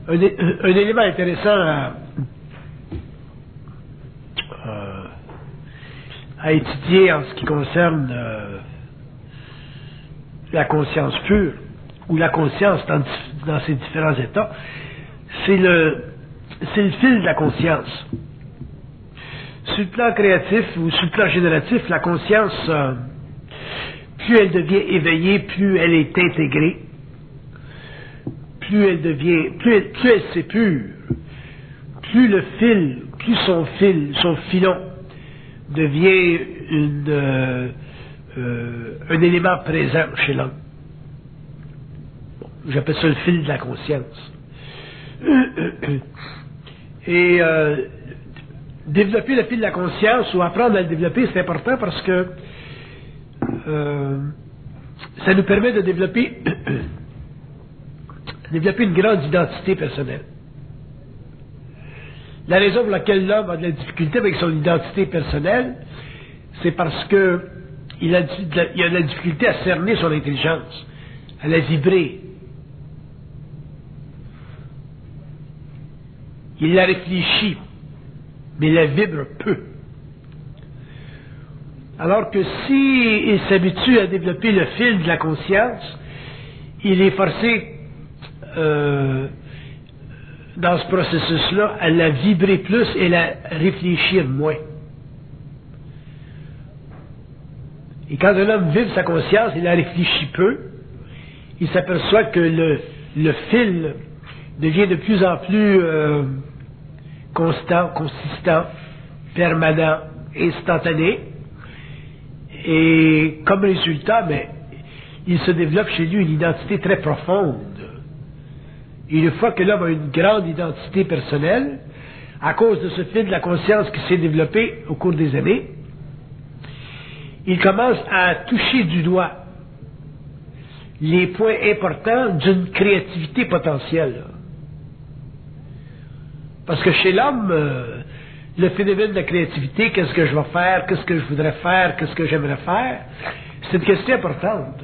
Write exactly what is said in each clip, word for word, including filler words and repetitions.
un, un élément intéressant à, euh, à étudier en ce qui concerne euh, la conscience pure, ou la conscience dans, dans ses différents états, c'est le, c'est le fil de la conscience. Sur le plan créatif ou sur le plan génératif, la conscience, euh, plus elle devient éveillée, plus elle est intégrée, plus elle devient, plus elle, plus elle s'épure, plus le fil, plus son fil, son filon devient une, euh, euh, un élément présent chez l'homme. Bon, j'appelle ça le fil de la conscience. Et euh, développer le fil de la conscience ou apprendre à le développer, c'est important parce que euh, ça nous permet de développer développer une grande identité personnelle. La raison pour laquelle l'homme a de la difficulté avec son identité personnelle, c'est parce que il a, il a de la difficulté à cerner son intelligence, à la vibrer. Il la réfléchit, mais la vibre peu. Alors que si il s'habitue à développer le fil de la conscience, il est forcé euh, dans ce processus-là à la vibrer plus et la réfléchir moins. Et quand un homme vibre sa conscience, il la réfléchit peu, il s'aperçoit que le, le fil devient de plus en plus euh, constant, consistant, permanent, instantané. Et comme résultat, ben, il se développe chez lui une identité très profonde. Et une fois que l'homme a une grande identité personnelle, à cause de ce fil de la conscience qui s'est développé au cours des années, il commence à toucher du doigt les points importants d'une créativité potentielle. Parce que chez l'homme, euh, le phénomène de la créativité, qu'est-ce que je vais faire, qu'est-ce que je voudrais faire, qu'est-ce que j'aimerais faire, c'est une question importante.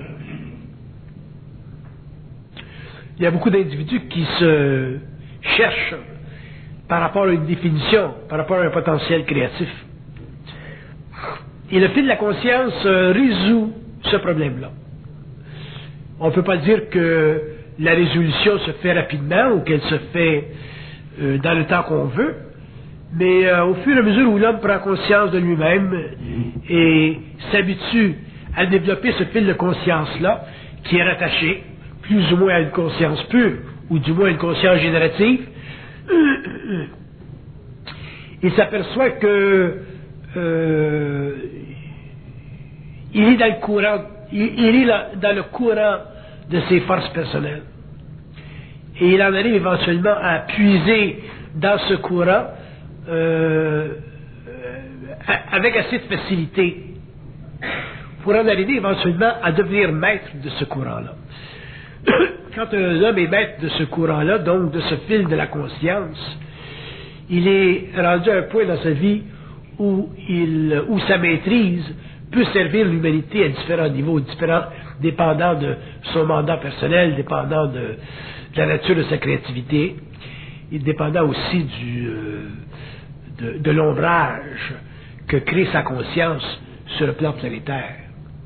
Il y a beaucoup d'individus qui se cherchent par rapport à une définition, par rapport à un potentiel créatif. Et le fil de la conscience euh, résout ce problème-là. On ne peut pas dire que la résolution se fait rapidement ou qu'elle se fait euh, dans le temps qu'on veut, mais euh, au fur et à mesure où l'homme prend conscience de lui-même et s'habitue à développer ce fil de conscience-là, qui est rattaché plus ou moins à une conscience pure, ou du moins à une conscience générative, il s'aperçoit que euh, il est dans le courant, il, il est là, dans le courant de ses forces personnelles. Et il en arrive éventuellement à puiser dans ce courant euh, avec assez de facilité pour en arriver éventuellement à devenir maître de ce courant-là. Quand un homme est maître de ce courant-là, donc de ce fil de la conscience, il est rendu à un point dans sa vie où, il, où sa maîtrise peut servir l'humanité à différents niveaux, différents, dépendant de son mandat personnel, dépendant de, de la nature de sa créativité, et dépendant aussi du, euh, de, de l'ombrage que crée sa conscience sur le plan planétaire.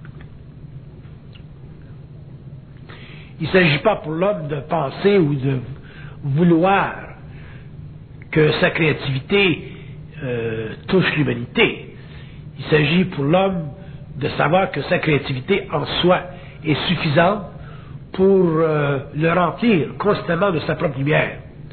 Il ne s'agit pas pour l'homme de penser ou de vouloir que sa créativité euh, touche l'humanité. Il s'agit pour l'homme de savoir que sa créativité en soi est suffisante pour euh, le remplir constamment de sa propre lumière,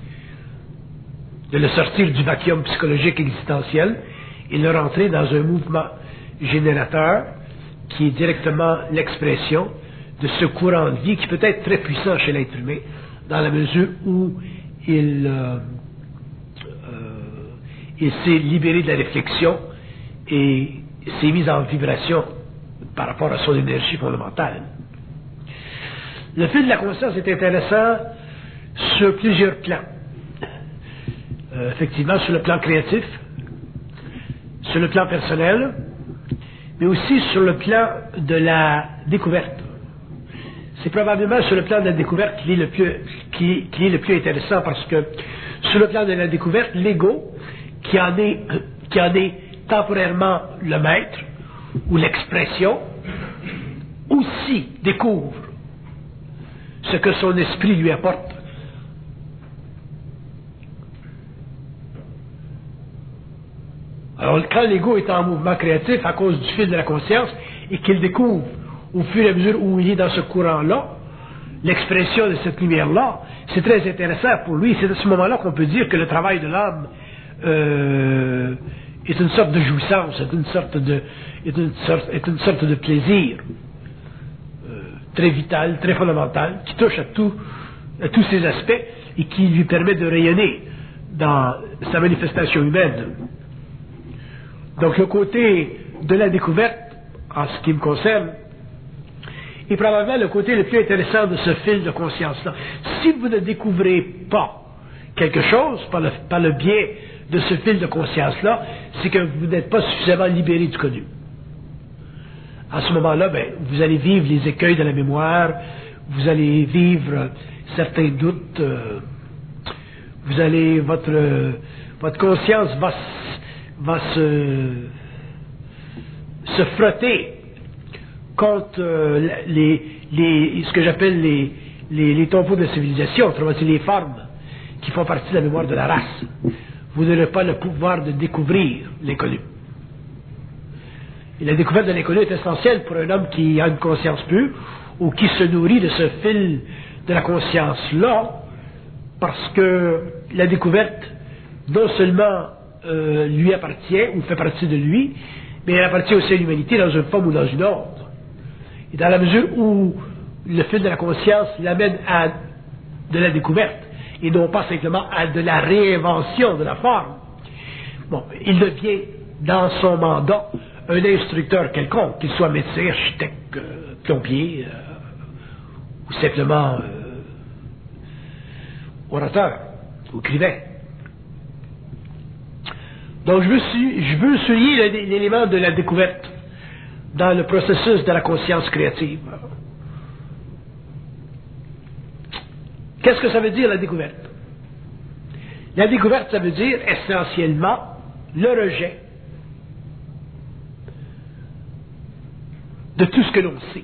de le sortir du vacuum psychologique existentiel et le rentrer dans un mouvement générateur qui est directement l'expression de ce courant de vie qui peut être très puissant chez l'être humain dans la mesure où il, euh, euh, il s'est libéré de la réflexion et s'est mis en vibration par rapport à son énergie fondamentale. Le fil de la conscience est intéressant sur plusieurs plans. Euh, effectivement, sur le plan créatif, sur le plan personnel, mais aussi sur le plan de la découverte. c'est probablement sur le plan de la découverte qu'il est le plus, qui, qui est le plus intéressant, parce que sur le plan de la découverte, l'ego, qui en est, qui en est temporairement le maître, ou l'expression, aussi découvre ce que son esprit lui apporte. Alors, quand l'ego est en mouvement créatif à cause du fil de la conscience, et qu'il découvre au fur et à mesure où il est dans ce courant-là, l'expression de cette lumière-là, c'est très intéressant pour lui. C'est à ce moment-là qu'on peut dire que le travail de l'âme euh, est une sorte de jouissance, est une sorte de, est une sorte, est une sorte de plaisir euh, très vital, très fondamental, qui touche à, tout, à tous ses aspects et qui lui permet de rayonner dans sa manifestation humaine. Donc le côté de la découverte, en ce qui me concerne, est probablement le côté le plus intéressant de ce fil de conscience-là. Si vous ne découvrez pas quelque chose par le, par le biais de ce fil de conscience-là, c'est que vous n'êtes pas suffisamment libéré du connu. À ce moment-là, ben, vous allez vivre les écueils de la mémoire, vous allez vivre certains doutes, euh, vous allez, votre, euh, votre conscience va, va se, se frotter contre euh, les, les, ce que j'appelle les, les, les tombeaux de civilisation, autrement dit les formes qui font partie de la mémoire de la race. Vous n'aurez pas le pouvoir de découvrir l'inconnu. Et la découverte de l'inconnu est essentielle pour un homme qui a une conscience pure ou qui se nourrit de ce fil de la conscience-là, parce que la découverte non seulement euh, lui appartient ou fait partie de lui, mais elle appartient aussi à l'humanité dans une forme ou dans une autre. Et dans la mesure où le fil de la conscience l'amène à de la découverte, et non pas simplement à de la réinvention de la forme, bon, il devient dans son mandat un instructeur quelconque, qu'il soit médecin, architecte, euh, plombier, euh, ou simplement euh, orateur, ou écrivain. Donc je veux, je veux souligner l'élément de la découverte dans le processus de la conscience créative. Qu'est-ce que ça veut dire, la découverte? La découverte, ça veut dire essentiellement le rejet de tout ce que l'on sait.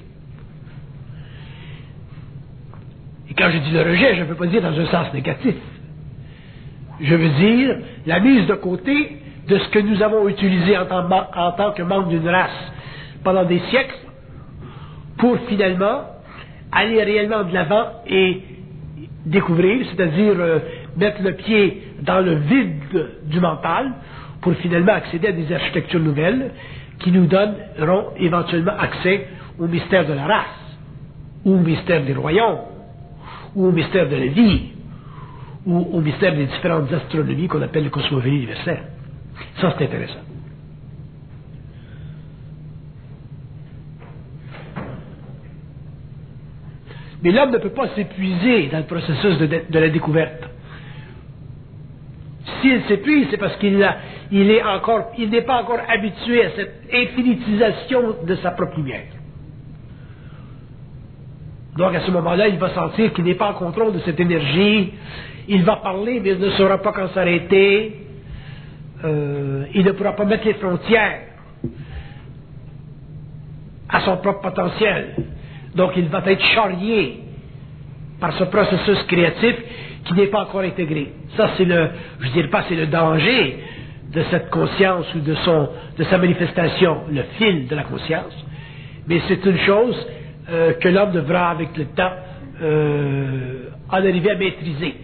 Et quand je dis le rejet, je ne veux pas dire dans un sens négatif. Je veux dire la mise de côté de ce que nous avons utilisé en tant, en tant que membre d'une race pendant des siècles, pour finalement aller réellement de l'avant et découvrir, c'est-à-dire euh, mettre le pied dans le vide du mental, pour finalement accéder à des architectures nouvelles qui nous donneront éventuellement accès au mystère de la race, ou au mystère des royaumes, ou au mystère de la vie, ou au mystère des différentes astronomies qu'on appelle le cosmogonie universelle. Ça, c'est intéressant. Mais l'homme ne peut pas s'épuiser dans le processus de, de la découverte. S'il s'épuise, c'est parce qu'il a, il est encore, il n'est pas encore habitué à cette infinitisation de sa propre lumière. Donc à ce moment-là, il va sentir qu'il n'est pas en contrôle de cette énergie. Il va parler, mais il ne saura pas quand s'arrêter. Euh, il ne pourra pas mettre les frontières à son propre potentiel. Donc il va être charrié par ce processus créatif qui n'est pas encore intégré. Ça, c'est le, je dirais pas, c'est le danger de cette conscience ou de son, de sa manifestation, le fil de la conscience. Mais c'est une chose euh, que l'homme devra, avec le temps, euh, en arriver à maîtriser.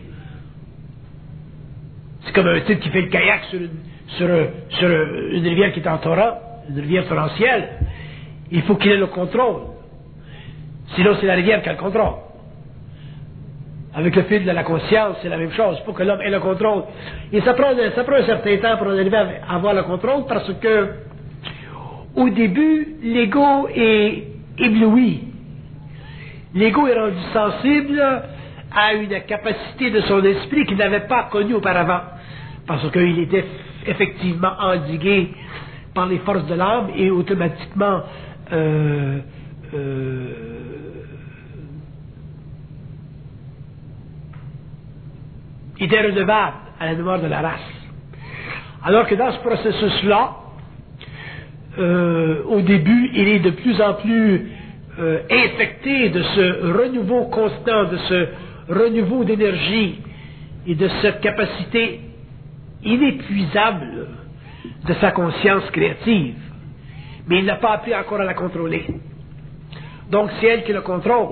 C'est comme un type qui fait le kayak sur une, sur, un, sur une rivière qui est en torrent, une rivière torrentielle. Il faut qu'il ait le contrôle. Sinon, c'est la rivière qui a le contrôle. Avec le fil de la conscience, c'est la même chose. Il faut que l'homme ait le contrôle. Et ça prend, ça prend un certain temps pour arriver à avoir le contrôle, parce que, au début, l'ego est ébloui. L'ego est rendu sensible à une capacité de son esprit qu'il n'avait pas connue auparavant. Parce qu'il était effectivement endigué par les forces de l'âme et automatiquement euh, euh, était redevable à la mémoire de la race. Alors que dans ce processus-là, euh, au début, il est de plus en plus euh, infecté de ce renouveau constant, de ce renouveau d'énergie et de cette capacité inépuisable de sa conscience créative. Mais il n'a pas appris encore à la contrôler. Donc c'est elle qui le contrôle.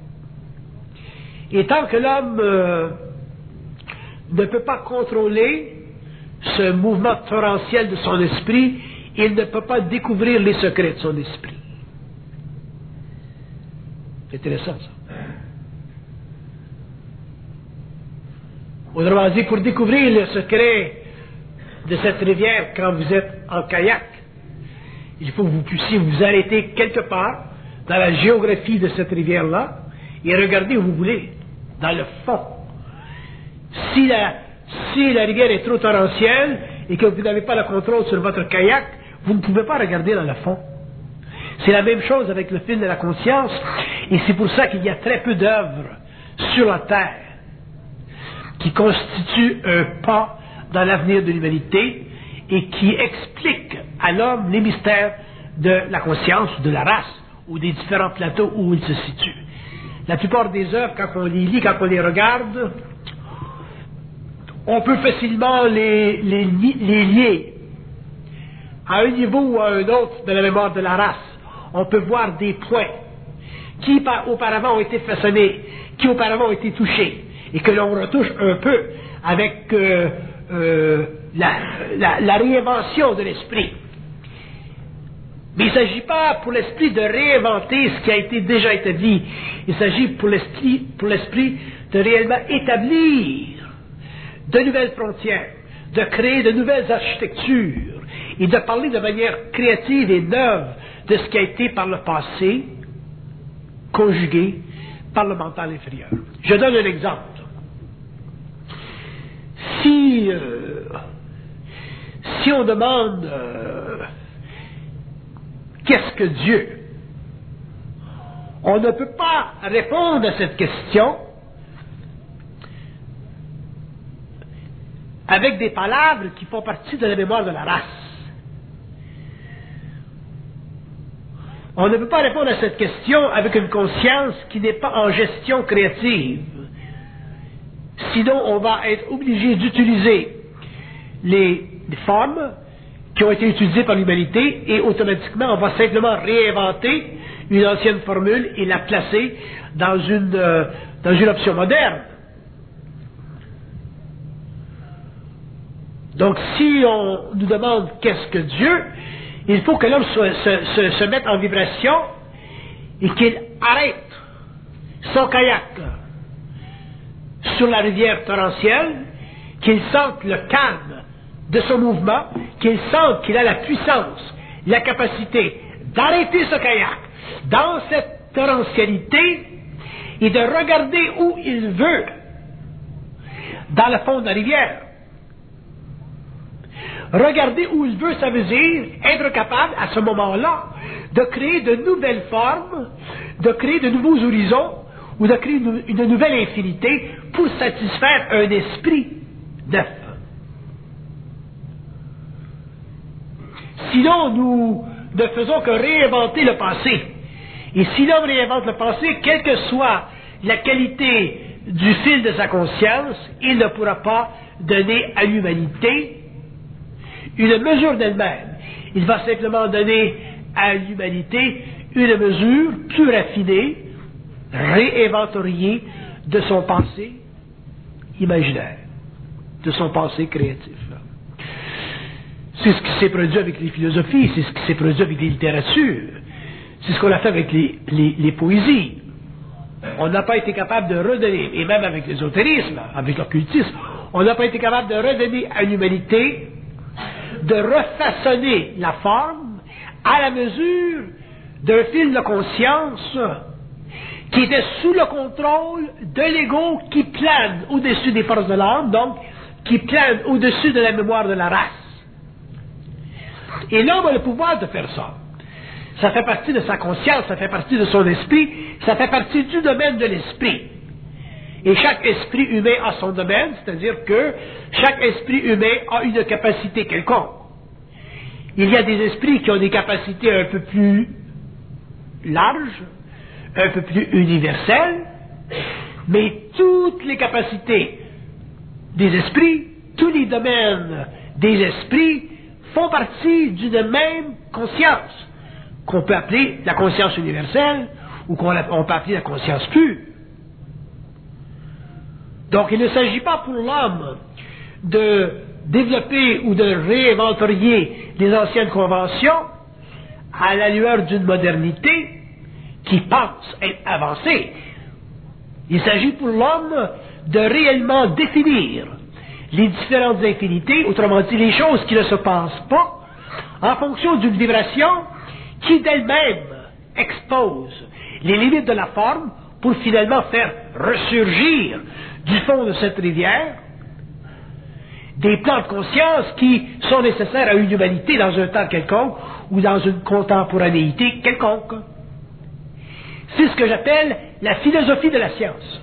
Et tant que l'homme euh, ne peut pas contrôler ce mouvement torrentiel de son esprit, il ne peut pas découvrir les secrets de son esprit. C'est intéressant ça. Autrement dit, pour découvrir le secret de cette rivière quand vous êtes en kayak, il faut que vous puissiez vous arrêter quelque part dans la géographie de cette rivière-là et regarder où vous voulez, dans le fond. Si la, si la rivière est trop torrentielle et que vous n'avez pas le contrôle sur votre kayak, vous ne pouvez pas regarder dans le fond. C'est la même chose avec le fil de la conscience, et c'est pour ça qu'il y a très peu d'œuvres sur la terre qui constituent un pas dans l'avenir de l'humanité et qui expliquent à l'homme les mystères de la conscience, de la race, ou des différents plateaux où il se situe. La plupart des œuvres, quand on les lit, quand on les regarde, on peut facilement les, les, les lier à un niveau ou à un autre de la mémoire de la race. On peut voir des points qui par, auparavant ont été façonnés, qui auparavant ont été touchés, et que l'on retouche un peu avec euh, euh, la, la, la réinvention de l'esprit. Mais il ne s'agit pas pour l'esprit de réinventer ce qui a été déjà établi. Il s'agit pour l'esprit, pour l'esprit de réellement établir de nouvelles frontières, de créer de nouvelles architectures et de parler de manière créative et neuve de ce qui a été par le passé conjugué par le mental inférieur. Je donne un exemple. Si, euh, si on demande euh, qu'est-ce que Dieu, on ne peut pas répondre à cette question avec des palabres qui font partie de la mémoire de la race. On ne peut pas répondre à cette question avec une conscience qui n'est pas en gestion créative. Sinon, on va être obligé d'utiliser les, les formes qui ont été utilisées par l'humanité et automatiquement, on va simplement réinventer une ancienne formule et la placer dans une, euh, dans une option moderne. Donc, si on nous demande qu'est-ce que Dieu, il faut que l'homme se, se, se, se mette en vibration et qu'il arrête son kayak sur la rivière torrentielle, qu'il sente le calme de son mouvement, qu'il sente qu'il a la puissance, la capacité d'arrêter ce kayak dans cette torrentialité et de regarder où il veut dans le fond de la rivière. Regarder où il veut, ça veut dire être capable, à ce moment-là, de créer de nouvelles formes, de créer de nouveaux horizons, ou de créer une, une nouvelle infinité pour satisfaire un esprit neuf. Sinon, nous ne faisons que réinventer le passé. Et si l'homme réinvente le passé, quelle que soit la qualité du fil de sa conscience, il ne pourra pas donner à l'humanité une mesure d'elle-même. Il va simplement donner à l'humanité une mesure plus raffinée, réinventoriée de son passé imaginaire, de son passé créatif. C'est ce qui s'est produit avec les philosophies, c'est ce qui s'est produit avec les littératures, c'est ce qu'on a fait avec les, les, les poésies. On n'a pas été capable de redonner, et même avec l'ésotérisme, avec l'occultisme, on n'a pas été capable de redonner à l'humanité, de refaçonner la forme à la mesure d'un fil de conscience qui était sous le contrôle de l'ego qui plane au-dessus des forces de l'âme, donc qui plane au-dessus de la mémoire de la race. Et l'homme a le pouvoir de faire ça. Ça fait partie de sa conscience, ça fait partie de son esprit, ça fait partie du domaine de l'esprit. Et chaque esprit humain a son domaine, c'est-à-dire que chaque esprit humain a une capacité quelconque. Il y a des esprits qui ont des capacités un peu plus larges, un peu plus universelles, mais toutes les capacités des esprits, tous les domaines des esprits font partie d'une même conscience, qu'on peut appeler la conscience universelle, ou qu'on peut appeler la conscience pure. Donc il ne s'agit pas pour l'homme de développer ou de réinventorier les anciennes conventions à la lueur d'une modernité qui pense être avancée. Il s'agit pour l'homme de réellement définir les différentes infinités, autrement dit les choses qui ne se passent pas, en fonction d'une vibration qui d'elle-même expose les limites de la forme pour finalement faire ressurgir du fond de cette rivière des plans de conscience qui sont nécessaires à une humanité dans un temps quelconque ou dans une contemporanéité quelconque. C'est ce que j'appelle la philosophie de la science.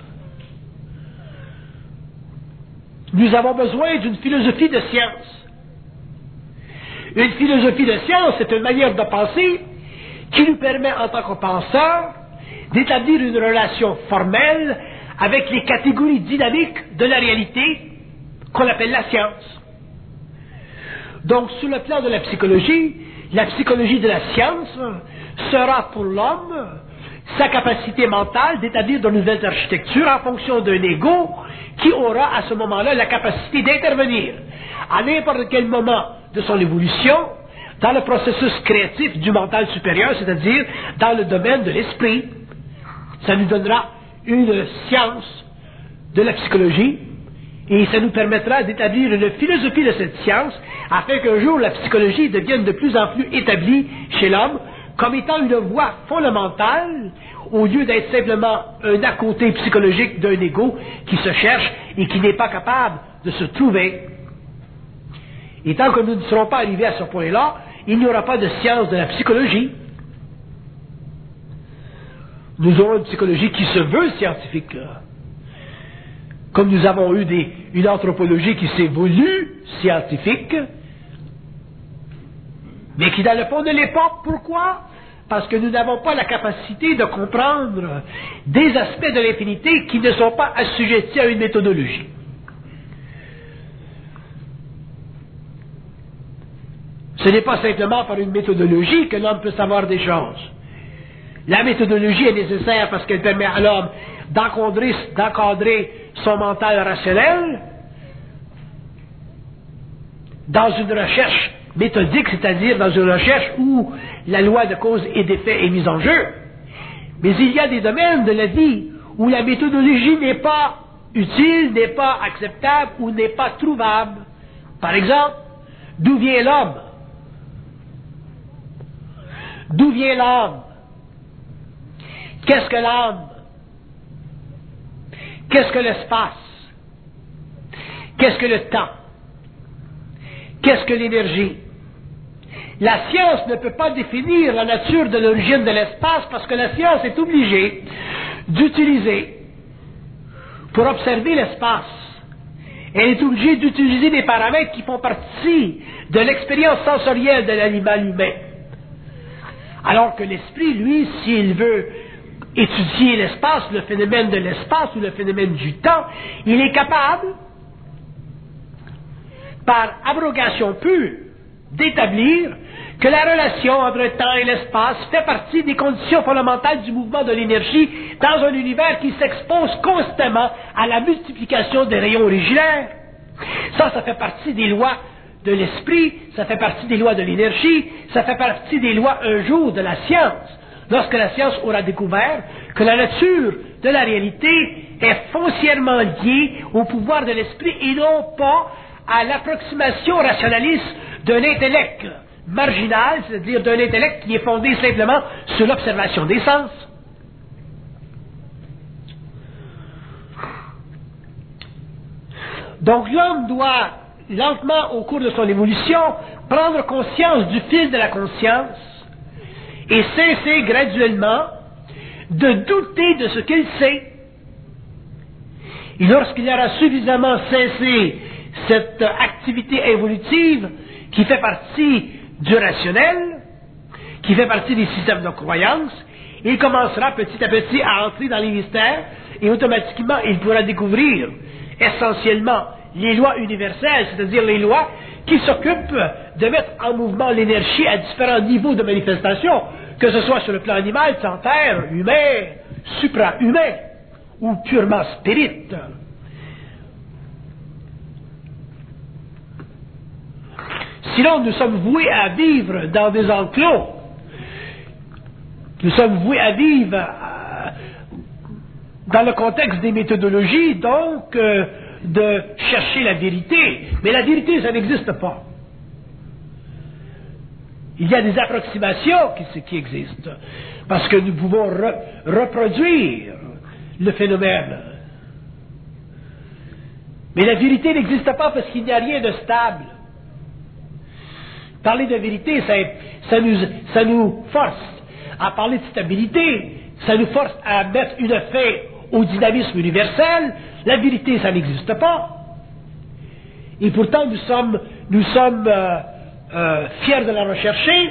Nous avons besoin d'une philosophie de science. Une philosophie de science, c'est une manière de penser qui nous permet, en tant que penseurs, d'établir une relation formelle avec les catégories dynamiques de la réalité qu'on appelle la science. Donc, sur le plan de la psychologie, la psychologie de la science sera pour l'homme sa capacité mentale d'établir de nouvelles architectures en fonction d'un ego qui aura à ce moment-là la capacité d'intervenir à n'importe quel moment de son évolution dans le processus créatif du mental supérieur, c'est-à-dire dans le domaine de l'esprit. Ça nous donnera une science de la psychologie et ça nous permettra d'établir une philosophie de cette science afin qu'un jour la psychologie devienne de plus en plus établie chez l'homme comme étant une voie fondamentale au lieu d'être simplement un à-côté psychologique d'un ego qui se cherche et qui n'est pas capable de se trouver. Et tant que nous ne serons pas arrivés à ce point-là, il n'y aura pas de science de la psychologie. Nous aurons une psychologie qui se veut scientifique. Comme nous avons eu des, une anthropologie qui s'est voulue scientifique, mais qui dans le fond ne l'est pas. Pourquoi? Parce que nous n'avons pas la capacité de comprendre des aspects de l'infinité qui ne sont pas assujettis à une méthodologie. Ce n'est pas simplement par une méthodologie que l'homme peut savoir des choses. La méthodologie est nécessaire parce qu'elle permet à l'homme d'encadrer, d'encadrer son mental rationnel dans une recherche méthodique, c'est-à-dire dans une recherche où la loi de cause et d'effet est mise en jeu. Mais il y a des domaines de la vie où la méthodologie n'est pas utile, n'est pas acceptable ou n'est pas trouvable. Par exemple, d'où vient l'homme? D'où vient l'âme? Qu'est-ce que l'âme? Qu'est-ce que l'espace? Qu'est-ce que le temps? Qu'est-ce que l'énergie? La science ne peut pas définir la nature de l'origine de l'espace parce que la science est obligée d'utiliser, pour observer l'espace, elle est obligée d'utiliser des paramètres qui font partie de l'expérience sensorielle de l'animal humain. Alors que l'esprit, lui, s'il veut étudier l'espace, le phénomène de l'espace ou le phénomène du temps, il est capable, par abrogation pure, d'établir que la relation entre le temps et l'espace fait partie des conditions fondamentales du mouvement de l'énergie dans un univers qui s'expose constamment à la multiplication des rayons originaires. Ça, ça fait partie des lois de l'esprit, ça fait partie des lois de l'énergie, ça fait partie des lois un jour de la science. Lorsque la science aura découvert que la nature de la réalité est foncièrement liée au pouvoir de l'esprit et non pas à l'approximation rationaliste d'un intellect marginal, c'est-à-dire d'un intellect qui est fondé simplement sur l'observation des sens. Donc l'homme doit, lentement au cours de son évolution, prendre conscience du fil de la conscience et cesser graduellement de douter de ce qu'il sait. Et lorsqu'il aura suffisamment cessé cette activité évolutive qui fait partie du rationnel, qui fait partie des systèmes de croyance, il commencera petit à petit à entrer dans les mystères et automatiquement il pourra découvrir essentiellement les lois universelles, c'est-à-dire les lois qui s'occupent de mettre en mouvement l'énergie à différents niveaux de manifestation, que ce soit sur le plan animal, terre, humain, supra-humain ou purement spirit. Sinon, nous sommes voués à vivre dans des enclos. Nous sommes voués à vivre euh, dans le contexte des méthodologies, donc, euh, de chercher la vérité. Mais la vérité, ça n'existe pas. Il y a des approximations qui, qui existent, parce que nous pouvons re, reproduire le phénomène. Mais la vérité n'existe pas parce qu'il n'y a rien de stable. Parler de vérité, ça, ça, nous, ça nous force à parler de stabilité, ça nous force à mettre une fin au dynamisme universel. La vérité, ça n'existe pas. Et pourtant, nous sommes, nous sommes euh, euh, fiers de la rechercher,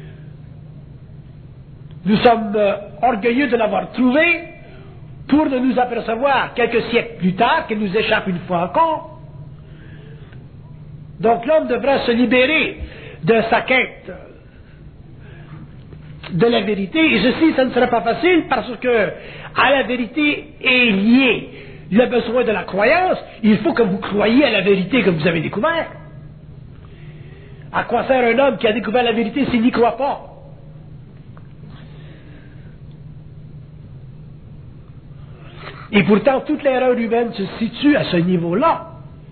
nous sommes euh, orgueilleux de l'avoir trouvée, pour ne nous apercevoir quelques siècles plus tard qu'elle nous échappe une fois encore. Donc l'homme devra se libérer de sa quête de la vérité, et ceci, ça ne sera pas facile parce que à la vérité est lié le besoin de la croyance. Il faut que vous croyiez à la vérité que vous avez découverte. À quoi sert un homme qui a découvert la vérité s'il n'y croit pas? Et pourtant, toute l'erreur humaine se situe à ce niveau-là.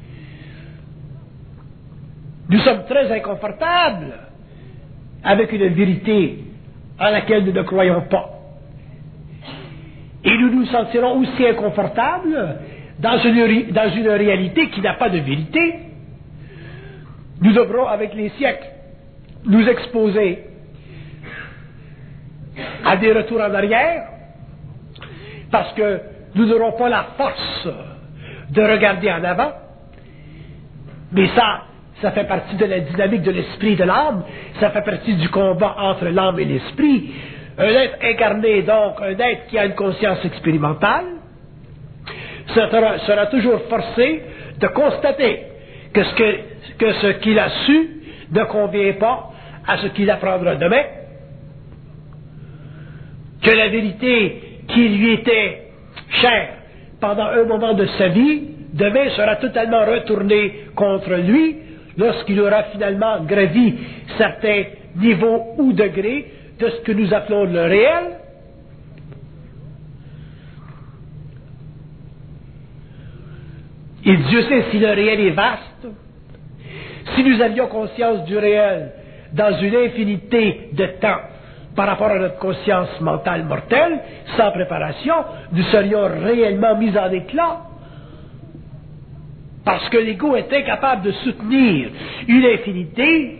Nous sommes très inconfortables avec une vérité à laquelle nous ne croyons pas. Et nous nous sentirons aussi inconfortables dans une, dans une réalité qui n'a pas de vérité. Nous devrons, avec les siècles, nous exposer à des retours en arrière, parce que nous n'aurons pas la force de regarder en avant. Mais ça, ça fait partie de la dynamique de l'esprit et de l'âme, ça fait partie du combat entre l'âme et l'esprit. Un être incarné, donc, un être qui a une conscience expérimentale, sera, sera toujours forcé de constater que ce, que, que ce qu'il a su ne convient pas à ce qu'il apprendra demain, que la vérité qui lui était chère pendant un moment de sa vie, demain sera totalement retournée contre lui, lorsqu'il aura finalement gravi certains niveaux ou degrés de ce que nous appelons le réel. Et Dieu sait si le réel est vaste. Si nous avions conscience du réel dans une infinité de temps par rapport à notre conscience mentale mortelle, sans préparation, nous serions réellement mis en éclat. Parce que l'ego est incapable de soutenir une infinité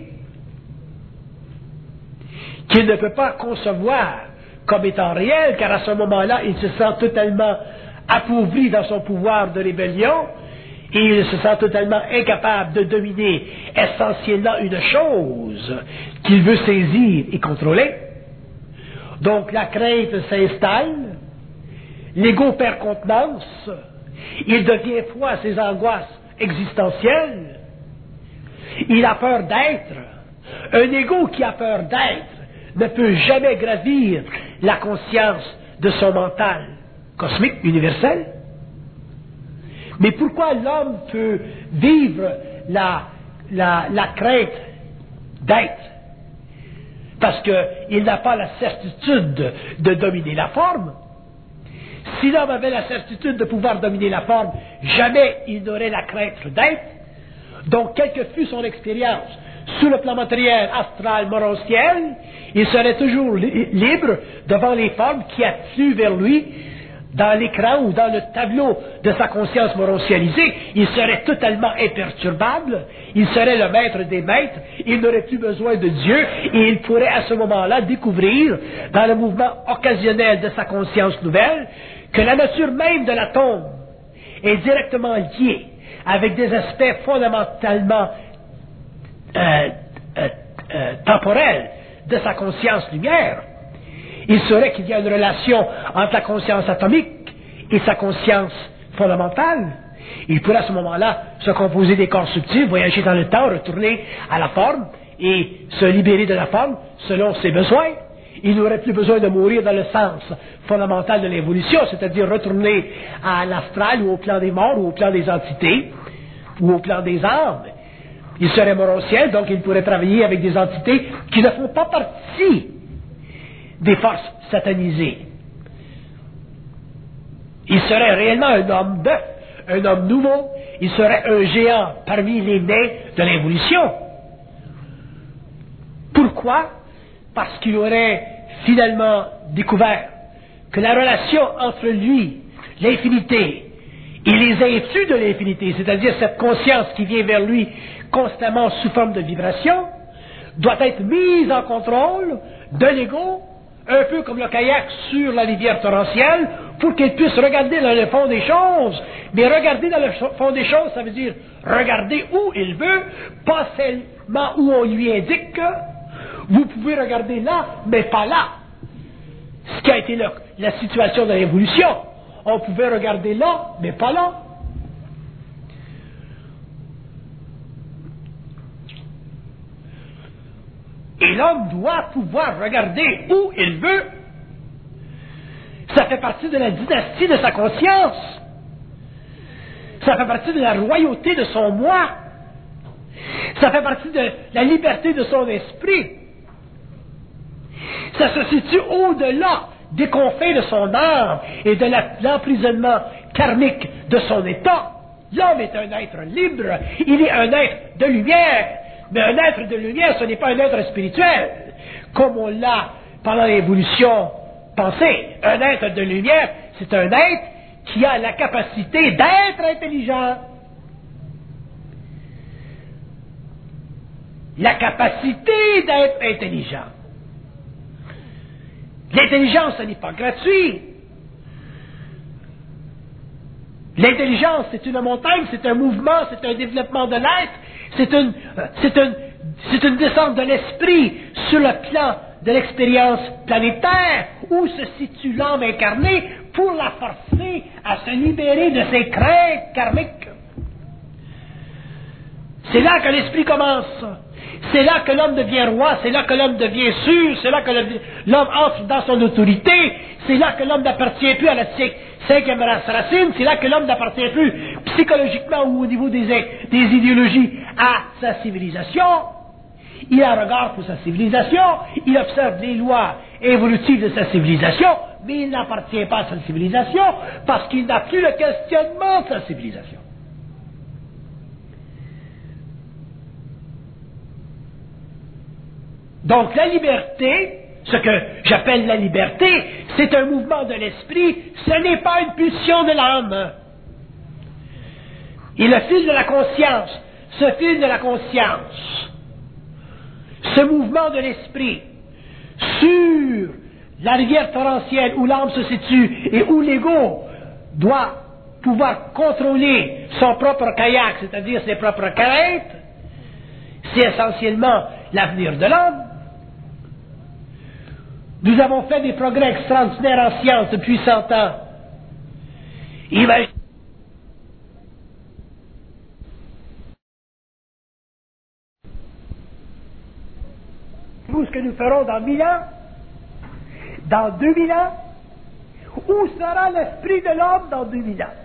qu'il ne peut pas concevoir comme étant réelle, car à ce moment-là, il se sent totalement appauvri dans son pouvoir de rébellion, et il se sent totalement incapable de dominer essentiellement une chose qu'il veut saisir et contrôler. Donc la crainte s'installe, l'ego perd contenance, il devient froid à ses angoisses existentielles, il a peur d'être. Un ego qui a peur d'être ne peut jamais gravir la conscience de son mental cosmique, universel. Mais pourquoi l'homme peut vivre la, la, la crainte d'être? Parce qu'il n'a pas la certitude de, de dominer la forme. Si l'homme avait la certitude de pouvoir dominer la forme, jamais il n'aurait la crainte d'être. Donc, quelle que fût son expérience, sous le plan matériel, astral, morontiel, il serait toujours li- libre devant les formes qui affluent vers lui dans l'écran ou dans le tableau de sa conscience morontialisée. Il serait totalement imperturbable, il serait le maître des maîtres, il n'aurait plus besoin de Dieu et il pourrait à ce moment-là découvrir, dans le mouvement occasionnel de sa conscience nouvelle, que la nature même de l'atome est directement lié avec des aspects fondamentalement euh, euh, euh, temporels de sa conscience lumière, il serait qu'il y a une relation entre la conscience atomique et sa conscience fondamentale. Il pourrait à ce moment-là se composer des corps subtils, voyager dans le temps, retourner à la forme et se libérer de la forme selon ses besoins. Il n'aurait plus besoin de mourir dans le sens fondamental de l'évolution, c'est-à-dire retourner à l'astral ou au plan des morts ou au plan des entités ou au plan des âmes. Il serait mort au ciel, donc il pourrait travailler avec des entités qui ne font pas partie des forces satanisées. Il serait réellement un homme bœuf, un homme nouveau, il serait un géant parmi les nés de l'évolution. Pourquoi? Parce qu'il aurait finalement découvert que la relation entre lui, l'infinité, et les intus de l'infinité, c'est-à-dire cette conscience qui vient vers lui constamment sous forme de vibration, doit être mise en contrôle de l'ego, un peu comme le kayak sur la rivière torrentielle, pour qu'il puisse regarder dans le fond des choses. Mais regarder dans le fond des choses, ça veut dire regarder où il veut, pas seulement où on lui indique. Vous pouvez regarder là, mais pas là. Ce qui a été le, la situation de l'évolution. On pouvait regarder là, mais pas là. Et l'homme doit pouvoir regarder où il veut. Ça fait partie de la dynastie de sa conscience. Ça fait partie de la royauté de son moi. Ça fait partie de la liberté de son esprit. Ça se situe au-delà des confins de son âme et de la, l'emprisonnement karmique de son état. L'homme est un être libre. Il est un être de lumière. Mais un être de lumière, ce n'est pas un être spirituel, comme on l'a, pendant l'évolution, pensé. Un être de lumière, c'est un être qui a la capacité d'être intelligent. La capacité d'être intelligent. L'intelligence, ce n'est pas gratuit. L'intelligence, c'est une montagne, c'est un mouvement, c'est un développement de l'être, c'est une, c'est une, c'est une descente de l'esprit sur le plan de l'expérience planétaire où se situe l'âme incarnée pour la forcer à se libérer de ses craintes karmiques. C'est là que l'esprit commence. C'est là que l'homme devient roi, c'est là que l'homme devient sûr, c'est là que l'homme entre dans son autorité, c'est là que l'homme n'appartient plus à la cinquième race racine, c'est là que l'homme n'appartient plus psychologiquement ou au niveau des, des idéologies à sa civilisation. Il a un regard pour sa civilisation, il observe les lois évolutives de sa civilisation, mais il n'appartient pas à sa civilisation parce qu'il n'a plus le questionnement de sa civilisation. Donc la liberté, ce que j'appelle la liberté, c'est un mouvement de l'esprit, ce n'est pas une pulsion de l'âme. Et le fil de la conscience, ce fil de la conscience, ce mouvement de l'esprit sur la rivière torrentielle où l'âme se situe et où l'ego doit pouvoir contrôler son propre kayak, c'est-à-dire ses propres craintes, c'est essentiellement l'avenir de l'homme. Nous avons fait des progrès extraordinaires en science depuis cent ans. Imaginez vous ce que nous ferons dans mille ans, dans deux mille ans, où sera l'esprit de l'homme dans deux mille ans?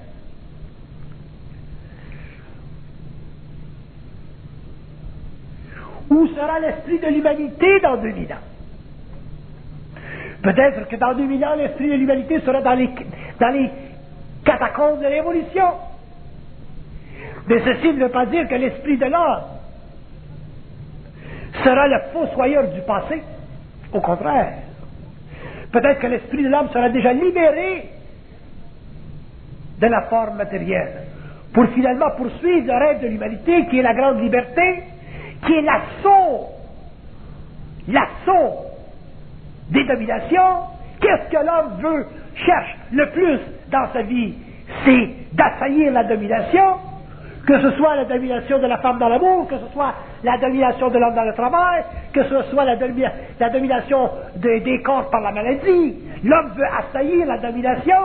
Où sera l'esprit de l'humanité dans deux mille ans? Peut-être que dans deux mille ans, l'esprit de l'humanité sera dans les, dans les catacombes de l'évolution. Mais ceci ne veut pas dire que l'esprit de l'homme sera le fossoyeur du passé. Au contraire. Peut-être que l'esprit de l'homme sera déjà libéré de la forme matérielle pour finalement poursuivre le rêve de l'humanité qui est la grande liberté, qui est l'assaut, l'assaut des dominations. Qu'est-ce que l'homme veut, cherche le plus dans sa vie? c'est d'assaillir la domination, que ce soit la domination de la femme dans l'amour, que ce soit la domination de l'homme dans le travail, que ce soit la, domi la domination de, des corps par la maladie. L'homme veut assaillir la domination.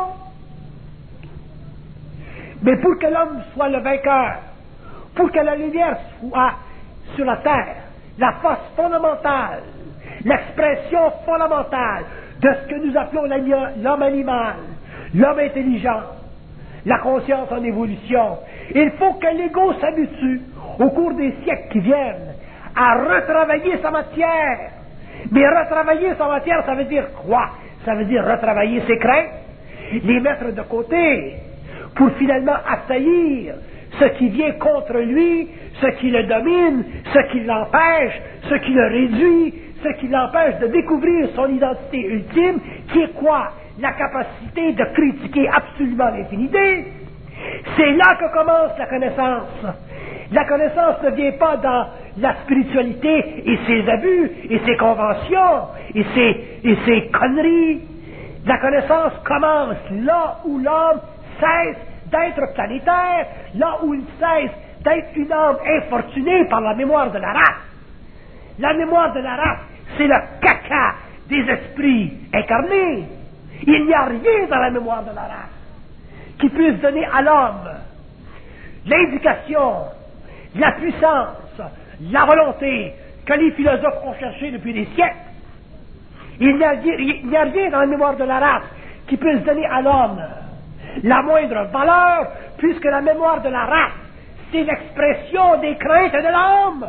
Mais pour que l'homme soit le vainqueur, pour que la lumière soit sur la terre, la force fondamentale, l'expression fondamentale de ce que nous appelons l'homme animal, l'homme intelligent, la conscience en évolution, il faut que l'ego s'habitue, au cours des siècles qui viennent, à retravailler sa matière. Mais retravailler sa matière, ça veut dire quoi? Ça veut dire retravailler ses craintes, les mettre de côté, pour finalement assaillir ce qui vient contre lui, ce qui le domine, ce qui l'empêche, ce qui le réduit, ce qui l'empêche de découvrir son identité ultime, qui est quoi? La capacité de critiquer absolument l'infinité. C'est là que commence la connaissance. La connaissance ne vient pas dans la spiritualité et ses abus, et ses conventions, et ses, et ses conneries. La connaissance commence là où l'homme cesse d'être planétaire, là où il cesse d'être une âme infortunée par la mémoire de la race. La mémoire de la race, c'est le caca des esprits incarnés. Il n'y a rien dans la mémoire de la race qui puisse donner à l'homme l'indication, la puissance, la volonté que les philosophes ont cherché depuis des siècles. Il n'y a, il n'y a rien dans la mémoire de la race qui puisse donner à l'homme la moindre valeur, puisque la mémoire de la race, c'est l'expression des craintes de l'homme.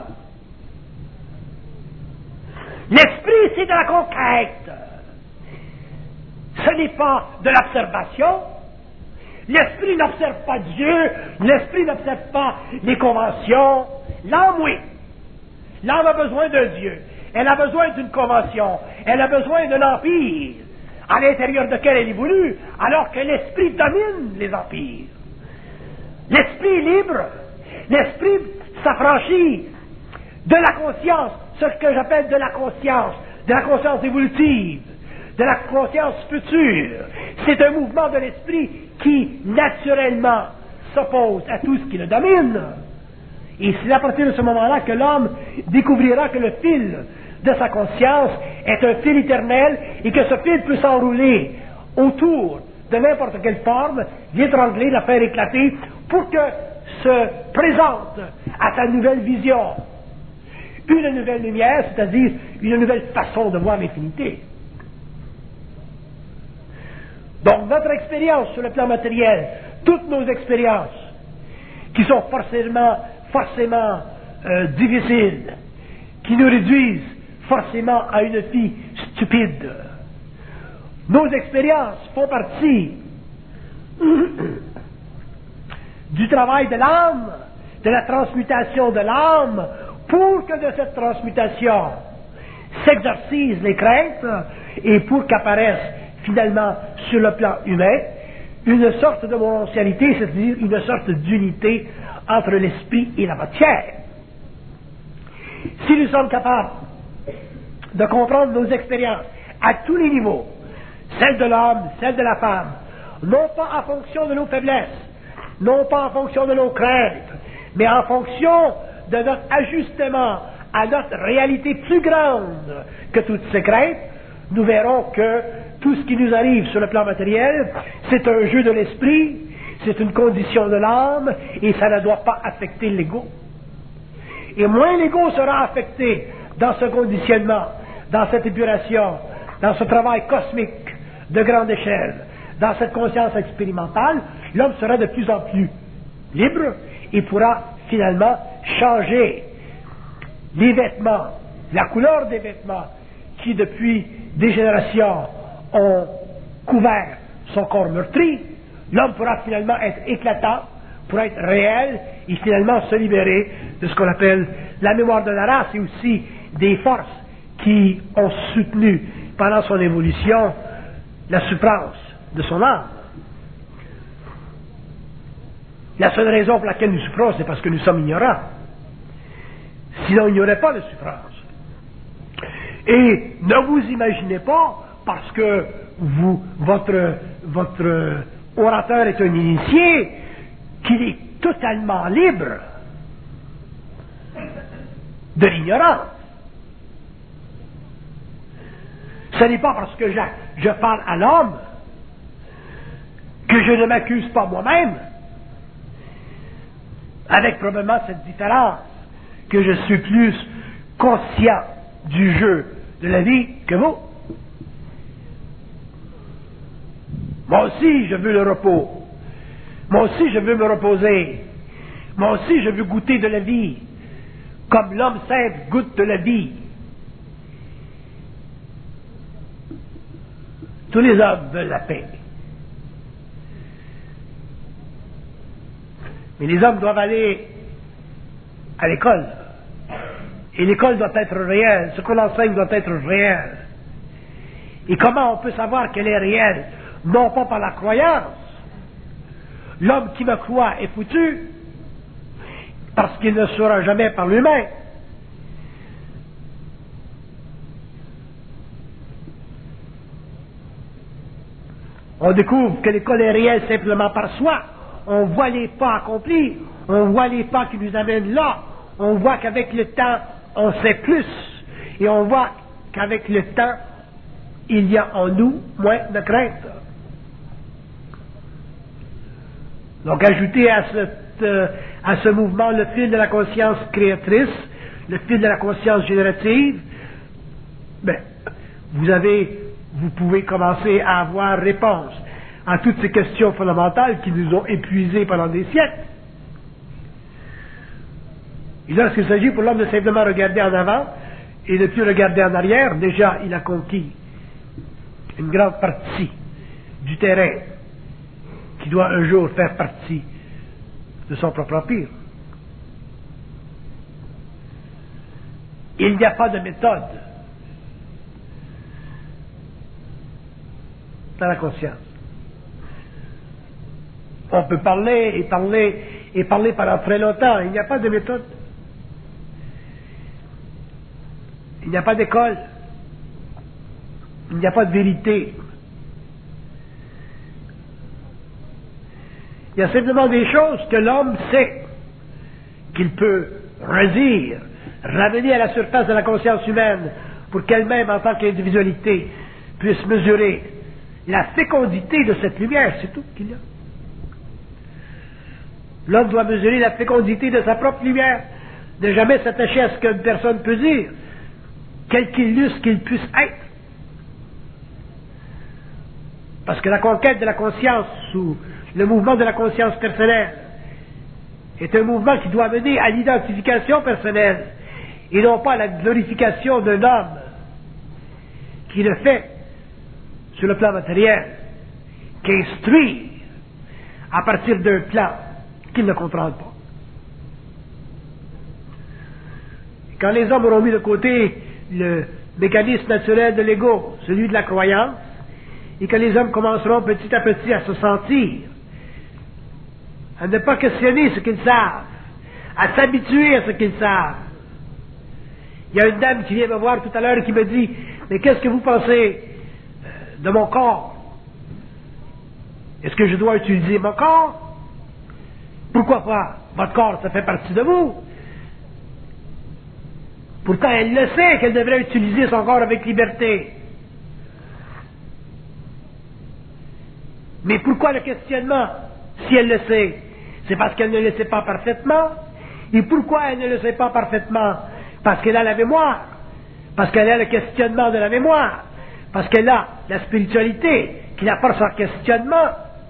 L'esprit, c'est de la conquête. Ce n'est pas de l'observation. L'esprit n'observe pas Dieu, l'esprit n'observe pas les conventions. L'âme, oui. L'âme a besoin de Dieu. Elle a besoin d'une convention. Elle a besoin d'un empire à l'intérieur duquel elle évolue, alors que l'esprit domine les empires. L'esprit est libre. L'esprit s'affranchit de la conscience, ce que j'appelle de la conscience, de la conscience évolutive, de la conscience future. C'est un mouvement de l'esprit qui, naturellement, s'oppose à tout ce qui le domine. Et c'est à partir de ce moment-là que l'homme découvrira que le fil de sa conscience est un fil éternel et que ce fil peut s'enrouler autour de n'importe quelle forme, l'étrangler, la faire éclater, pour que se présente à sa nouvelle vision une nouvelle lumière, c'est-à-dire une nouvelle façon de voir l'infinité. Donc notre expérience sur le plan matériel, toutes nos expériences, qui sont forcément, forcément euh, difficiles, qui nous réduisent forcément à une vie stupide, nos expériences font partie du travail de l'âme, de la transmutation de l'âme, pour que de cette transmutation s'exercisent les craintes et pour qu'apparaisse finalement sur le plan humain une sorte de monontialité, c'est-à-dire une sorte d'unité entre l'esprit et la matière. Si nous sommes capables de comprendre nos expériences à tous les niveaux, celles de l'homme, celles de la femme, non pas en fonction de nos faiblesses, non pas en fonction de nos craintes, mais en fonction de notre ajustement à notre réalité plus grande que toutes ces craintes, nous verrons que tout ce qui nous arrive sur le plan matériel, c'est un jeu de l'esprit, c'est une condition de l'âme, et ça ne doit pas affecter l'ego. Et moins l'ego sera affecté dans ce conditionnement, dans cette épuration, dans ce travail cosmique de grande échelle, dans cette conscience expérimentale, l'homme sera de plus en plus libre et pourra finalement changer les vêtements, la couleur des vêtements qui depuis des générations ont couvert son corps meurtri. L'homme pourra finalement être éclatant, pourra être réel et finalement se libérer de ce qu'on appelle la mémoire de la race et aussi des forces qui ont soutenu pendant son évolution la souffrance de son âme. La seule raison pour laquelle nous souffrons, c'est parce que nous sommes ignorants. Sinon, il n'y aurait pas de souffrance. Et ne vous imaginez pas, parce que vous, votre, votre orateur est un initié, qu'il est totalement libre de l'ignorance. Ce n'est pas parce que je, je parle à l'homme que je ne m'accuse pas moi-même, avec probablement cette différence que je suis plus conscient du jeu de la vie que vous. Moi aussi, je veux le repos. Moi aussi, je veux me reposer. Moi aussi, je veux goûter de la vie, comme l'homme simple goûte de la vie. Tous les hommes veulent la paix. Mais les hommes doivent aller à l'école. Et l'école doit être réelle. Ce qu'on enseigne doit être réel. Et comment on peut savoir qu'elle est réelle? Non pas par la croyance. L'homme qui me croit est foutu, parce qu'il ne sera jamais par lui-même. On découvre que l'école est réelle simplement par soi. On voit les pas accomplis, on voit les pas qui nous amènent là, on voit qu'avec le temps, on sait plus, et on voit qu'avec le temps, il y a en nous moins de crainte. Donc, ajoutez à, cette, euh, à ce mouvement le fil de la conscience créatrice, le fil de la conscience générative, ben, vous avez, vous pouvez commencer à avoir réponse à toutes ces questions fondamentales qui nous ont épuisés pendant des siècles. Et lorsqu'il s'agit pour l'homme de simplement regarder en avant et ne plus regarder en arrière, déjà il a conquis une grande partie du terrain qui doit un jour faire partie de son propre empire. Il n'y a pas de méthode dans la conscience. On peut parler et parler et parler pendant très longtemps. Il n'y a pas de méthode. Il n'y a pas d'école. Il n'y a pas de vérité. Il y a simplement des choses que l'homme sait qu'il peut redire, ramener à la surface de la conscience humaine pour qu'elle-même, en tant qu'individualité, puisse mesurer la fécondité de cette lumière. C'est tout qu'il y a. L'homme doit mesurer la fécondité de sa propre lumière, ne jamais s'attacher à ce qu'une personne peut dire, quelque illustre qu'il puisse être. Parce que la conquête de la conscience, ou le mouvement de la conscience personnelle, est un mouvement qui doit mener à l'identification personnelle, et non pas à la glorification d'un homme qui le fait sur le plan matériel, qui instruit à partir d'un plan qu'ils ne comprennent pas. Quand les hommes auront mis de côté le mécanisme naturel de l'ego, celui de la croyance, et que les hommes commenceront petit à petit à se sentir, à ne pas questionner ce qu'ils savent, à s'habituer à ce qu'ils savent. Il y a une dame qui vient me voir tout à l'heure et qui me dit « Mais qu'est-ce que vous pensez de mon corps? Est-ce que je dois utiliser mon corps? Pourquoi pas? Votre corps, ça fait partie de vous. » Pourtant, elle le sait qu'elle devrait utiliser son corps avec liberté. Mais pourquoi le questionnement, si elle le sait? C'est parce qu'elle ne le sait pas parfaitement. Et pourquoi elle ne le sait pas parfaitement? Parce qu'elle a la mémoire. Parce qu'elle a le questionnement de la mémoire. Parce qu'elle a la spiritualité qui n'a pas son questionnement.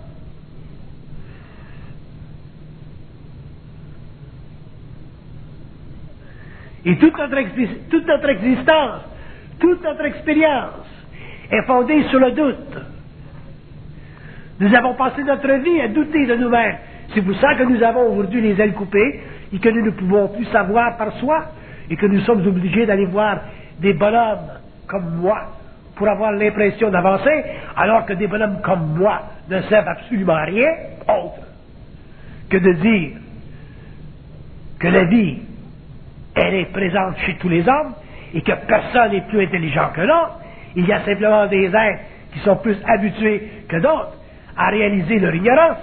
Et toute notre, toute notre existence, toute notre expérience est fondée sur le doute. Nous avons passé notre vie à douter de nous-mêmes. C'est pour ça que nous avons aujourd'hui les ailes coupées et que nous ne pouvons plus savoir par soi et que nous sommes obligés d'aller voir des bonhommes comme moi pour avoir l'impression d'avancer, alors que des bonhommes comme moi ne servent absolument à rien autre que de dire que la vie, elle est présente chez tous les hommes et que personne n'est plus intelligent que l'autre. Il y a simplement des êtres qui sont plus habitués que d'autres à réaliser leur ignorance.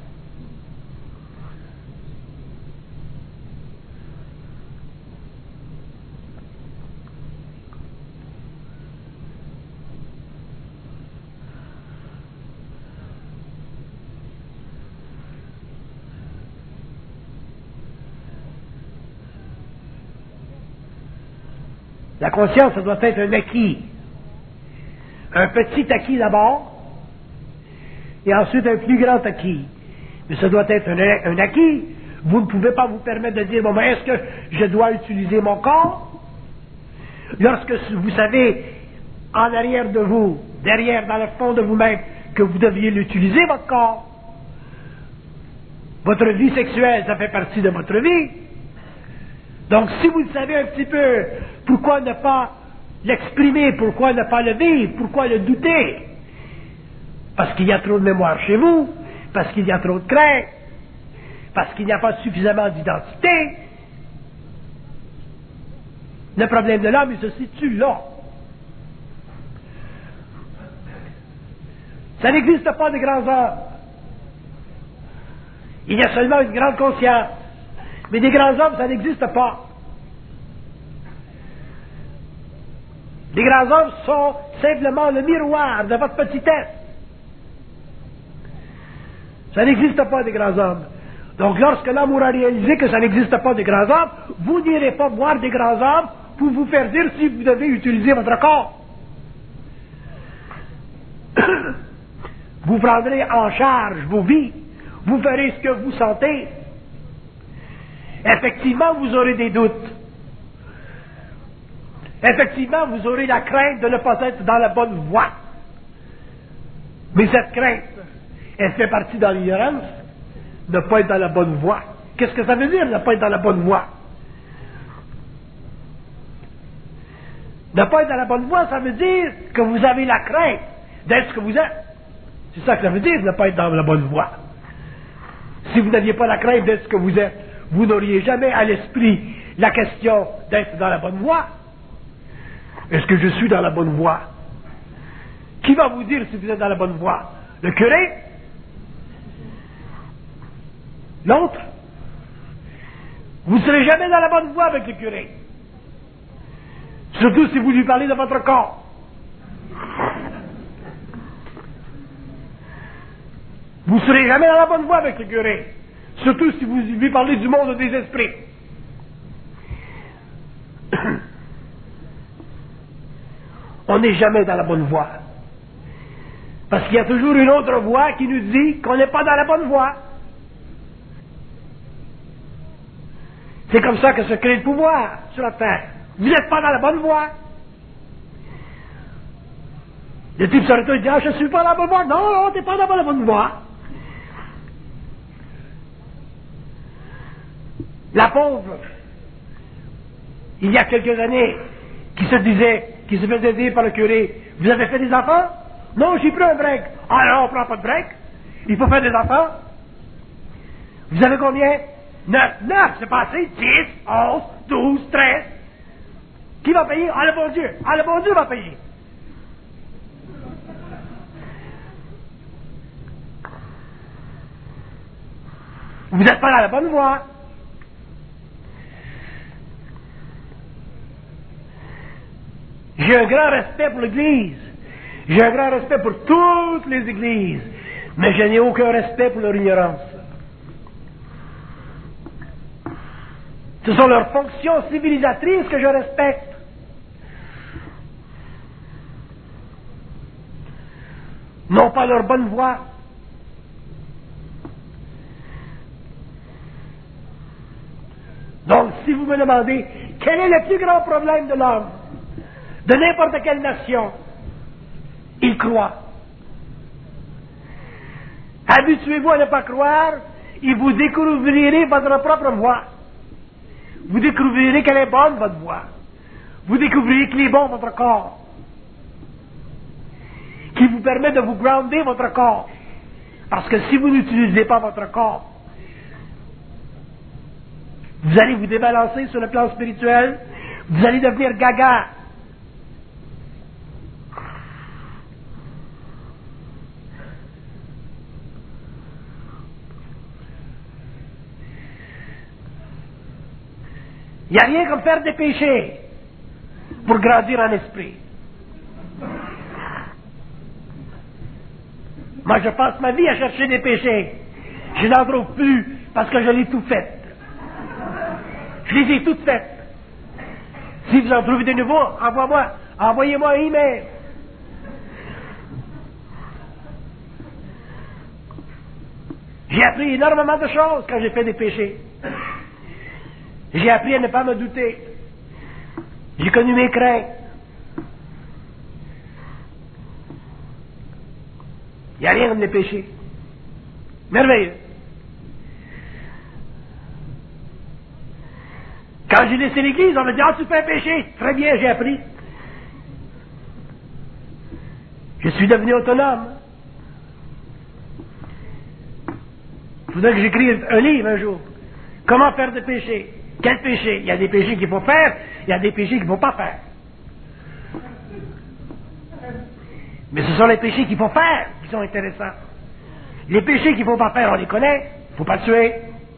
La conscience, ça doit être un acquis. Un petit acquis d'abord, et ensuite un plus grand acquis. Mais ça doit être un, un acquis. Vous ne pouvez pas vous permettre de dire, bon, ben, est-ce que je dois utiliser mon corps? Lorsque vous savez, en arrière de vous, derrière, dans le fond de vous-même, que vous deviez l'utiliser, votre corps. Votre vie sexuelle, ça fait partie de votre vie. Donc, si vous le savez un petit peu, pourquoi ne pas l'exprimer, pourquoi ne pas le vivre, pourquoi le douter? Parce qu'il y a trop de mémoire chez vous, parce qu'il y a trop de crainte, parce qu'il n'y a pas suffisamment d'identité. Le problème de l'homme, il se situe là. Ça n'existe pas de grands hommes. Il y a seulement une grande conscience. Mais des grands hommes, ça n'existe pas. Les grands hommes sont simplement le miroir de votre petitesse. Ça n'existe pas des grands hommes. Donc lorsque l'homme aura réalisé que ça n'existe pas des grands hommes, vous n'irez pas voir des grands hommes pour vous faire dire si vous devez utiliser votre corps. Vous prendrez en charge vos vies. Vous ferez ce que vous sentez. Effectivement, vous aurez des doutes. Effectivement, vous aurez la crainte de ne pas être dans la bonne voie. Mais cette crainte, elle fait partie de l'ignorance, ne pas être dans la bonne voie. Qu'est-ce que ça veut dire, ne pas être dans la bonne voie? Ne pas être dans la bonne voie, ça veut dire que vous avez la crainte d'être ce que vous êtes. C'est ça que ça veut dire, ne pas être dans la bonne voie. Si vous n'aviez pas la crainte d'être ce que vous êtes, vous n'auriez jamais à l'esprit la question d'être dans la bonne voie. Est-ce que je suis dans la bonne voie? Qui va vous dire si vous êtes dans la bonne voie? Le curé? L'autre? Vous ne serez jamais dans la bonne voie avec le curé. Surtout si vous lui parlez de votre corps. Vous ne serez jamais dans la bonne voie avec le curé. Surtout si vous lui parlez du monde des esprits. On n'est jamais dans la bonne voie. Parce qu'il y a toujours une autre voie qui nous dit qu'on n'est pas dans la bonne voie. C'est comme ça que se crée le pouvoir sur la terre. Vous n'êtes pas dans la bonne voie. Le type s'arrête et dit, ah, je ne suis pas dans la bonne voie. Non, non, tu n'es pas dans la bonne voie. La pauvre, il y a quelques années, qui se disait, qui se faisait dire par le curé, vous avez fait des enfants? Non, j'ai pris un break. Ah non, on ne prend pas de break. Il faut faire des enfants. Vous avez combien? Neuf. Neuf, c'est pas assez. Dix, onze, douze, treize. Qui va payer? Ah, le bon Dieu. Ah, le bon Dieu va payer. Vous n'êtes pas dans la bonne voie. J'ai un grand respect pour l'Église. J'ai un grand respect pour toutes les Églises. Mais je n'ai aucun respect pour leur ignorance. Ce sont leurs fonctions civilisatrices que je respecte. Non pas leur bonne voie. Donc, si vous me demandez quel est le plus grand problème de l'homme, de n'importe quelle nation, il croit. Habituez-vous à ne pas croire et vous découvrirez votre propre voie. Vous découvrirez qu'elle est bonne, votre voie. Vous découvrirez qu'il est bon, votre corps. Qui vous permet de vous grounder votre corps. Parce que si vous n'utilisez pas votre corps, vous allez vous débalancer sur le plan spirituel, vous allez devenir gaga. Il n'y a rien comme faire des péchés pour grandir en esprit. Moi, je passe ma vie à chercher des péchés. Je n'en trouve plus parce que je l'ai tout fait. Je les ai toutes faites. Si vous en trouvez de nouveaux, envoie-moi, envoyez-moi un email. J'ai appris énormément de choses quand j'ai fait des péchés. J'ai appris à ne pas me douter. J'ai connu mes craintes. Il n'y a rien comme les péchés. Merveilleux. Quand j'ai laissé l'église, on m'a dit, ah, tu fais un péché. Très bien, j'ai appris. Je suis devenu autonome. Il faudrait que j'écrive un livre un jour. Comment faire des péchés? Quel péché? Il y a des péchés qu'il faut faire, il y a des péchés qu'il ne faut pas faire. Mais ce sont les péchés qu'il faut faire qui sont intéressants. Les péchés qu'il ne faut pas faire, on les connaît. Il ne faut pas tuer.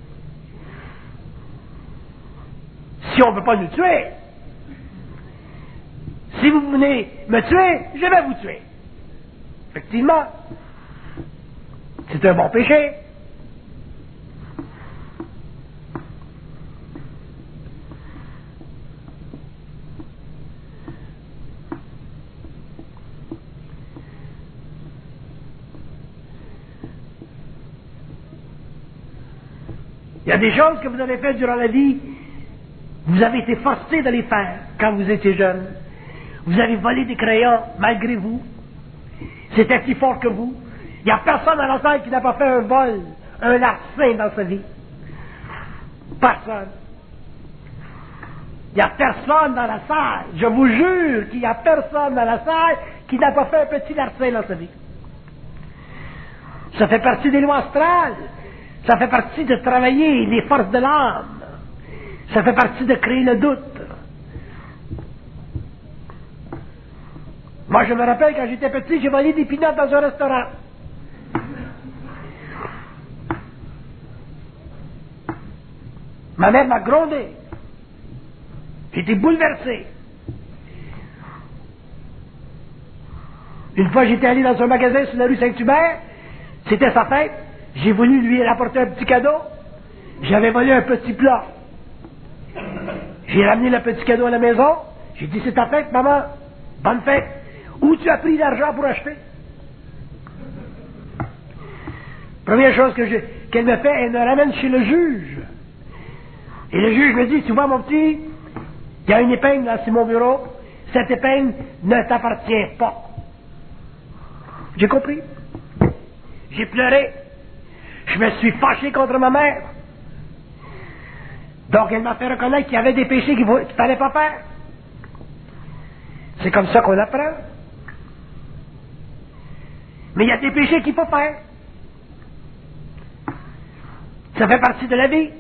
Si on ne peut pas nous tuer, si vous venez me tuer, je vais vous tuer. Effectivement, c'est un bon péché. Il y a des choses que vous avez faites durant la vie, vous avez été forcé de les faire quand vous étiez jeune. Vous avez volé des crayons malgré vous. C'était si fort que vous. Il n'y a personne dans la salle qui n'a pas fait un vol, un larcin dans sa vie. Personne. Il n'y a personne dans la salle. Je vous jure qu'il n'y a personne dans la salle qui n'a pas fait un petit larcin dans sa vie. Ça fait partie des lois astrales. Ça fait partie de travailler les forces de l'âme. Ça fait partie de créer le doute. Moi, je me rappelle, quand j'étais petit, j'ai volé des pinottes dans un restaurant. Ma mère m'a grondé. J'étais bouleversé. Une fois, j'étais allé dans un magasin sur la rue Saint-Hubert. C'était sa fête. J'ai voulu lui apporter un petit cadeau. J'avais volé un petit plat. J'ai ramené le petit cadeau à la maison. J'ai dit, c'est ta fête, maman. Bonne fête. Où tu as pris l'argent pour acheter? Première chose que je, qu'elle me fait, elle me ramène chez le juge. Et le juge me dit, tu vois mon petit, il y a une épingle dans sur mon bureau. Cette épingle ne t'appartient pas. J'ai compris. J'ai pleuré. Je me suis fâché contre ma mère. Donc elle m'a fait reconnaître qu'il y avait des péchés qu'il ne fallait pas faire. C'est comme ça qu'on apprend. Mais il y a des péchés qu'il faut faire. Ça fait partie de la vie.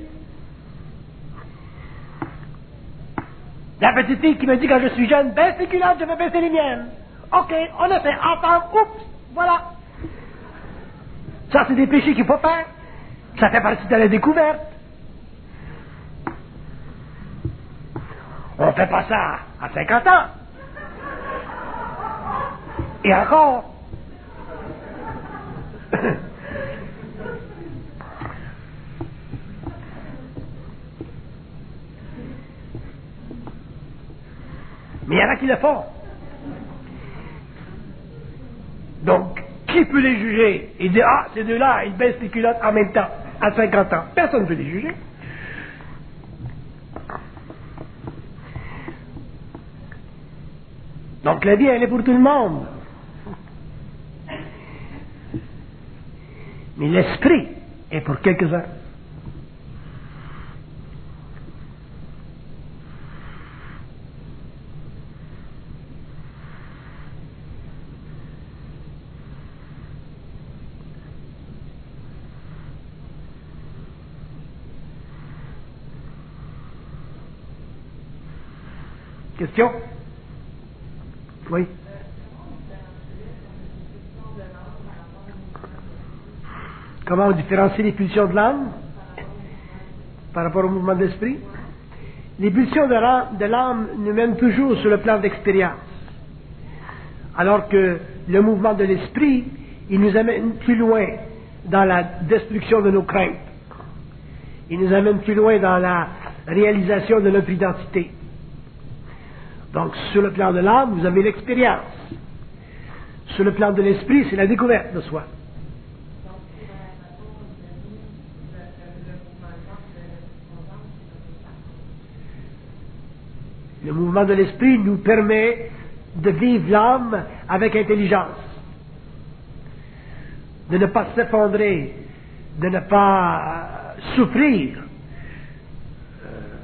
La petite fille qui me dit quand je suis jeune, baisse les culottes, je vais baisser les miennes. Ok, on a fait ensemble, oups, voilà. Ça, c'est des péchés qu'il faut faire. Ça fait partie de la découverte. On ne fait pas ça à cinquante ans. Et encore. Mais il y en a qui le font. Donc, qui peut les juger? Il dit, ah, ces deux-là, ils baissent les culottes en même temps, à cinquante ans. Personne ne peut les juger. Donc la vie, elle est pour tout le monde. Mais l'esprit est pour quelques-uns. Question? Oui. Comment on différencie les pulsions de l'âme par rapport au mouvement de l'esprit? Les pulsions de l'âme, de l'âme nous mènent toujours sur le plan d'expérience. Alors que le mouvement de l'esprit, il nous amène plus loin dans la destruction de nos craintes. Il nous amène plus loin dans la réalisation de notre identité. Donc, sur le plan de l'âme, vous avez l'expérience. Sur le plan de l'esprit, c'est la découverte de soi. Le mouvement de l'esprit nous permet de vivre l'âme avec intelligence, de ne pas s'effondrer, de ne pas souffrir euh,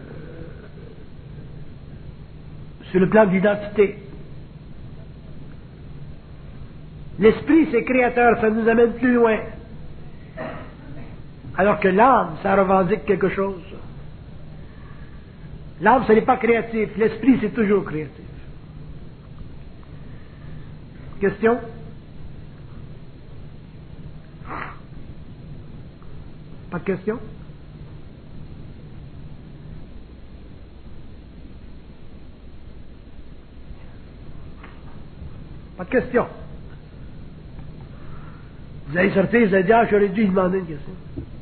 sur le plan d'identité. L'esprit, c'est créateur, ça nous amène plus loin. Alors que l'âme, ça revendique quelque chose. L'âme, ce n'est pas créatif. L'esprit, c'est toujours créatif. Question? Pas de question? Pas de question? Vous allez sortir, vous allez dire, ah, j'aurais dû lui demander une question.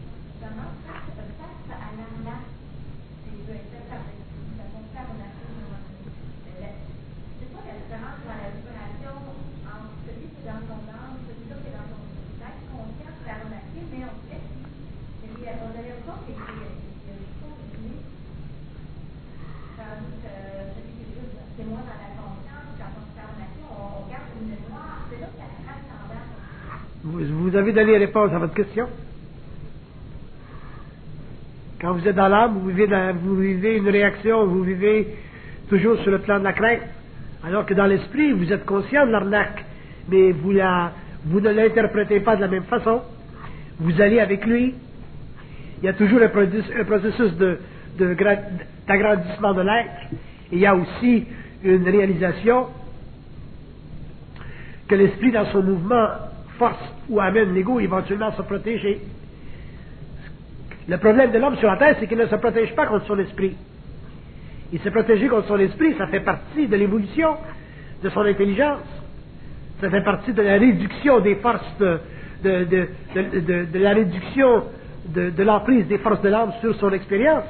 Vous avez donné réponse à votre question. Quand vous êtes dans l'âme, vous vivez, dans, vous vivez une réaction, vous vivez toujours sur le plan de la crainte. Alors que dans l'esprit, vous êtes conscient de l'arnaque, mais vous, la, vous ne l'interprétez pas de la même façon. Vous allez avec lui. Il y a toujours un processus, un processus de, de, d'agrandissement de l'être. Et il y a aussi une réalisation que l'esprit, dans son mouvement, force ou amène l'ego éventuellement à se protéger. Le problème de l'homme sur la terre, c'est qu'il ne se protège pas contre son esprit. Il se protéger contre son esprit, ça fait partie de l'évolution de son intelligence. Ça fait partie de la réduction des forces, de, de, de, de, de, de la réduction de, de l'emprise des forces de l'âme sur son expérience.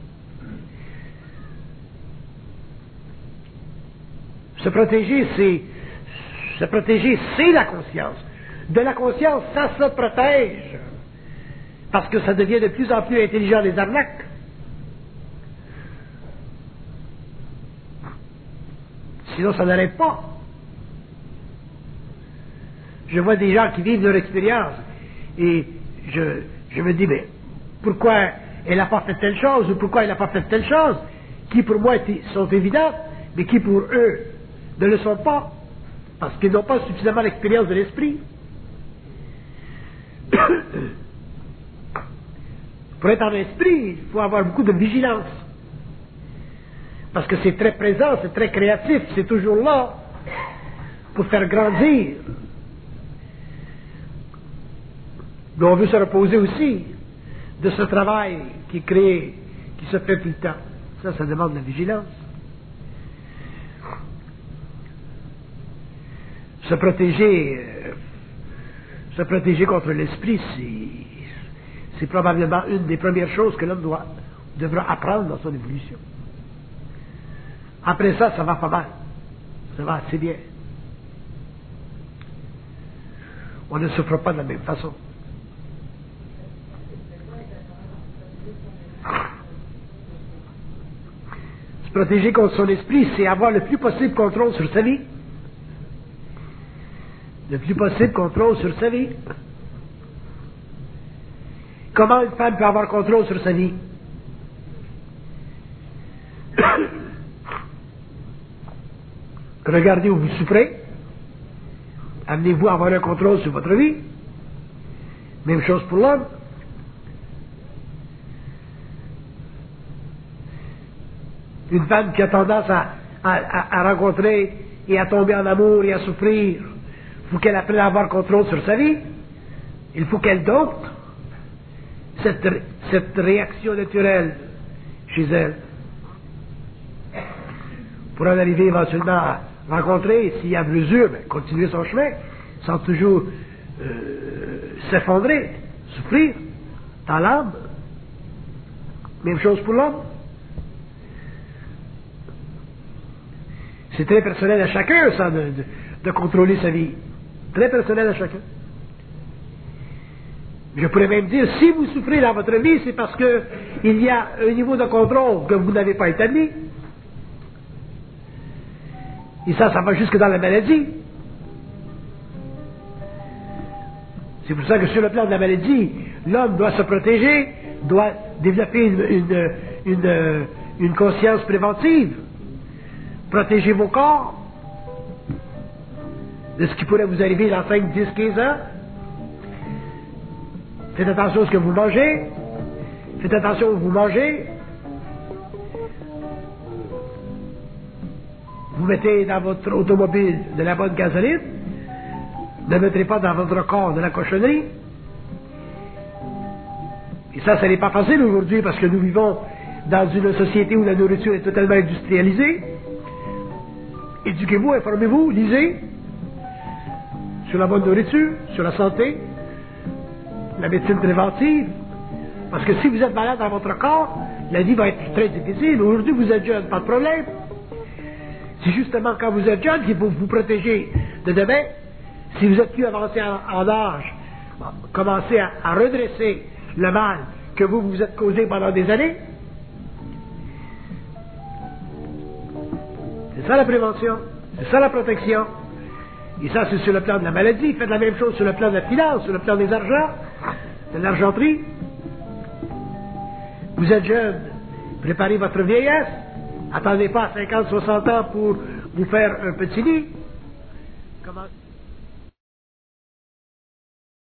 Se protéger, c'est se protéger, c'est la conscience. De la conscience, ça se protège. Parce que ça devient de plus en plus intelligent, les arnaques. Sinon, ça n'arrête pas. Je vois des gens qui vivent leur expérience et je, je me dis, mais pourquoi elle n'a pas fait telle chose ou pourquoi elle n'a pas fait telle chose qui pour moi sont évidentes, mais qui pour eux ne le sont pas, parce qu'ils n'ont pas suffisamment l'expérience de l'esprit. Pour être en esprit, il faut avoir beaucoup de vigilance. Parce que c'est très présent, c'est très créatif, c'est toujours là pour faire grandir. Mais on veut se reposer aussi de ce travail qui est créé, qui se fait tout le temps. Ça, ça demande de la vigilance. Se protéger, euh, se protéger contre l'esprit, c'est, c'est probablement une des premières choses que l'homme doit, devra apprendre dans son évolution. Après ça, ça va pas mal. Ça va assez bien. On ne souffre pas de la même façon. Se protéger contre son esprit, c'est avoir le plus possible contrôle sur sa vie. Le plus possible contrôle sur sa vie. Comment une femme peut avoir contrôle sur sa vie? Regardez où vous souffrez. Amenez-vous à avoir un contrôle sur votre vie. Même chose pour l'homme. Une femme qui a tendance à, à, à rencontrer et à tomber en amour et à souffrir, il faut qu'elle apprenne à avoir contrôle sur sa vie. Il faut qu'elle dompte cette, cette réaction naturelle chez elle. pour en arriver éventuellement à rencontrer, s'il y a mesure, ben, continuer son chemin, sans toujours euh, s'effondrer, souffrir dans l'âme. Même chose pour l'homme. C'est très personnel à chacun, ça, de, de, de contrôler sa vie. Très personnel à chacun. Je pourrais même dire, si vous souffrez dans votre vie, c'est parce que il y a un niveau de contrôle que vous n'avez pas établi. Et ça, ça va jusque dans la maladie. C'est pour ça que sur le plan de la maladie, l'homme doit se protéger, doit développer une, une, une, une conscience préventive. Protégez vos corps de ce qui pourrait vous arriver dans cinq, dix, quinze ans. Faites attention à ce que vous mangez. Faites attention où vous mangez. Vous mettez dans votre automobile de la bonne gasoline. Ne mettrez pas dans votre corps de la cochonnerie. Et ça, ça n'est pas facile aujourd'hui parce que nous vivons dans une société où la nourriture est totalement industrialisée. Éduquez-vous, informez-vous, lisez sur la bonne nourriture, sur la santé, la médecine préventive. Parce que si vous êtes malade dans votre corps, la vie va être très difficile. Aujourd'hui, vous êtes jeune, pas de problème. C'est justement quand vous êtes jeune qu'il faut vous protéger de demain. Si vous êtes plus avancé en, en âge, commencez à, à redresser le mal que vous vous êtes causé pendant des années. C'est ça la prévention, c'est ça la protection. Et ça, c'est sur le plan de la maladie. Faites la même chose sur le plan de la finance, sur le plan des argents, de l'argenterie. Vous êtes jeune, préparez votre vieillesse. Attendez pas à cinquante, soixante ans pour vous faire un petit lit. Comment...